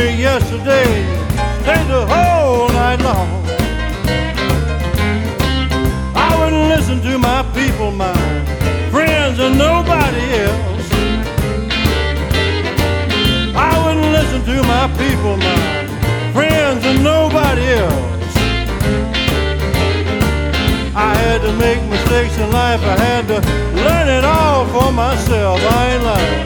me yesterday, stayed the whole night long. I wouldn't listen to my people, my friends, and nobody else. I wouldn't listen to my people, my friends, and nobody else. I had to make mistakes in life, I had to learn it all for myself, I ain't lying.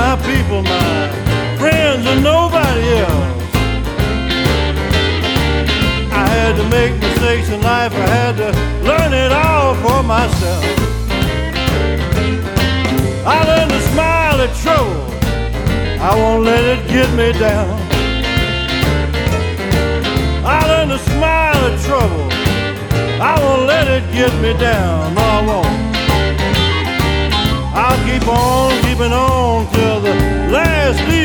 my people, my friends, and nobody else. I had to make mistakes in life, I had to learn it all for myself. I learned to smile at trouble, I won't let it get me down. I learned to smile at trouble, I won't let it get me down. No, I won't. I'll keep on keeping on till the last